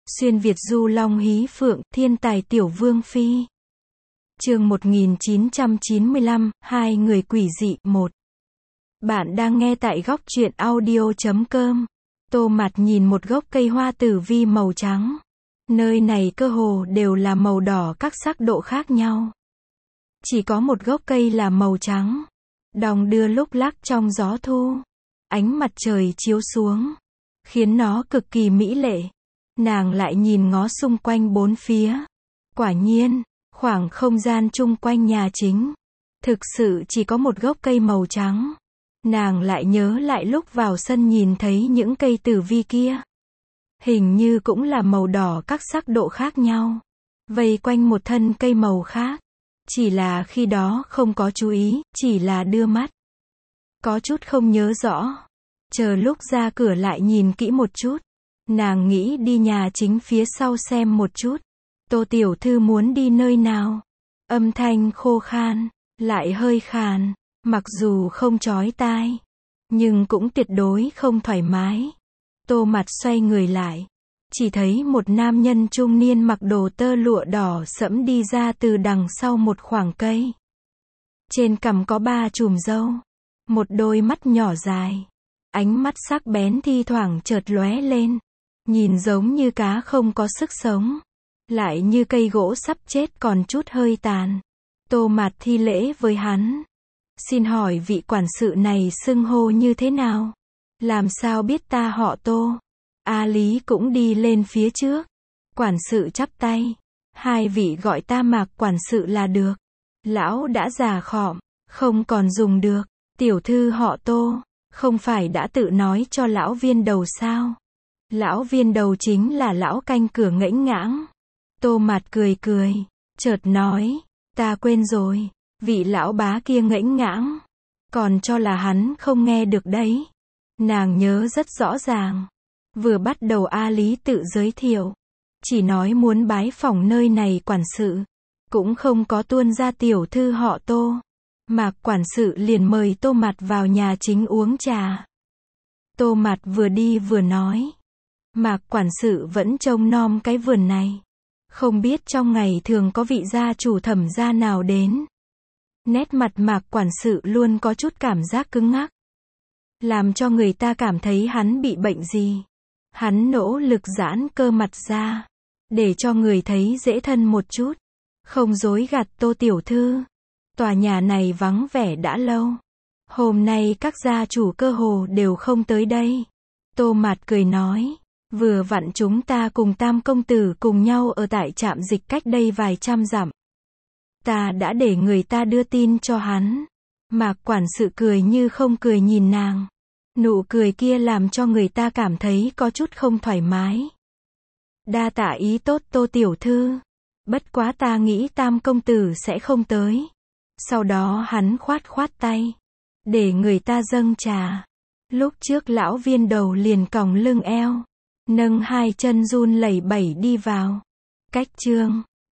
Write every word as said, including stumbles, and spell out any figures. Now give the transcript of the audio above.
Xuyên Việt du long hí phượng, thiên tài tiểu vương phi. Chương một nghìn chín trăm chín mươi lăm, hai người quỷ dị, một. Bạn đang nghe tại góc truyện audio chấm com. Tô Mạt nhìn một gốc cây hoa tử vi màu trắng. Nơi này cơ hồ đều là màu đỏ các sắc độ khác nhau. Chỉ có một gốc cây là màu trắng. Đong đưa lúc lắc trong gió thu. Ánh mặt trời chiếu xuống, khiến nó cực kỳ mỹ lệ. Nàng lại nhìn ngó xung quanh bốn phía. Quả nhiên, khoảng không gian chung quanh nhà chính, thực sự chỉ có một gốc cây màu trắng. Nàng lại nhớ lại lúc vào sân nhìn thấy những cây tử vi kia. Hình như cũng là màu đỏ các sắc độ khác nhau. Vây quanh một thân cây màu khác. Chỉ là khi đó không có chú ý, chỉ là đưa mắt. Có chút không nhớ rõ. Chờ lúc ra cửa lại nhìn kỹ một chút. Nàng nghĩ đi nhà chính phía sau xem một chút. Tô tiểu thư muốn đi nơi nào? Âm thanh khô khan, lại hơi khàn, mặc dù không chói tai, nhưng cũng tuyệt đối không thoải mái. Tô Mạt xoay người lại, chỉ thấy một nam nhân trung niên mặc đồ tơ lụa đỏ sẫm đi ra từ đằng sau một khoảng cây. Trên cằm có ba chùm râu, một đôi mắt nhỏ dài, ánh mắt sắc bén thi thoảng chợt lóe lên, nhìn giống như cá không có sức sống, lại như cây gỗ sắp chết còn chút hơi tàn. Tô Mạt thi lễ với hắn. Xin hỏi vị quản sự này xưng hô như thế nào? Làm sao biết ta họ Tô? A Lý cũng đi lên phía trước. Quản sự chắp tay. Hai vị gọi ta Mạc quản sự là được. Lão đã già khọm, không còn dùng được. Tiểu thư họ Tô, không phải đã tự nói cho lão viên đầu sao? Lão viên đầu chính là lão canh cửa ngỗng ngãng. Tô Mạt cười cười, chợt nói, ta quên rồi, vị lão bá kia ngỗng ngãng, còn cho là hắn không nghe được đấy. Nàng nhớ rất rõ ràng. Vừa bắt đầu A Lý tự giới thiệu, chỉ nói muốn bái phỏng nơi này quản sự, cũng không có tuôn ra tiểu thư họ Tô. Mạc quản sự liền mời Tô Mạt vào nhà chính uống trà. Tô Mạt vừa đi vừa nói, Mạc quản sự vẫn trông nom cái vườn này. Không biết trong ngày thường có vị gia chủ Thẩm gia nào đến. Nét mặt Mạc quản sự luôn có chút cảm giác cứng ngắc, làm cho người ta cảm thấy hắn bị bệnh gì. Hắn nỗ lực giãn cơ mặt ra, để cho người thấy dễ thân một chút. Không dối gạt Tô tiểu thư. Tòa nhà này vắng vẻ đã lâu. Hôm nay các gia chủ cơ hồ đều không tới đây. Tô Mạt cười nói, vừa vặn chúng ta cùng Tam công tử cùng nhau ở tại trạm dịch cách đây vài trăm dặm. Ta đã để người ta đưa tin cho hắn. Mạc quản sự cười như không cười nhìn nàng. Nụ cười kia làm cho người ta cảm thấy có chút không thoải mái. Đa tạ ý tốt Tô tiểu thư. Bất quá ta nghĩ Tam công tử sẽ không tới. Sau đó hắn khoát khoát tay, để người ta dâng trà. Lúc trước lão viên đầu liền còng lưng eo, nâng hai chân run lẩy bẩy đi vào. Cách chương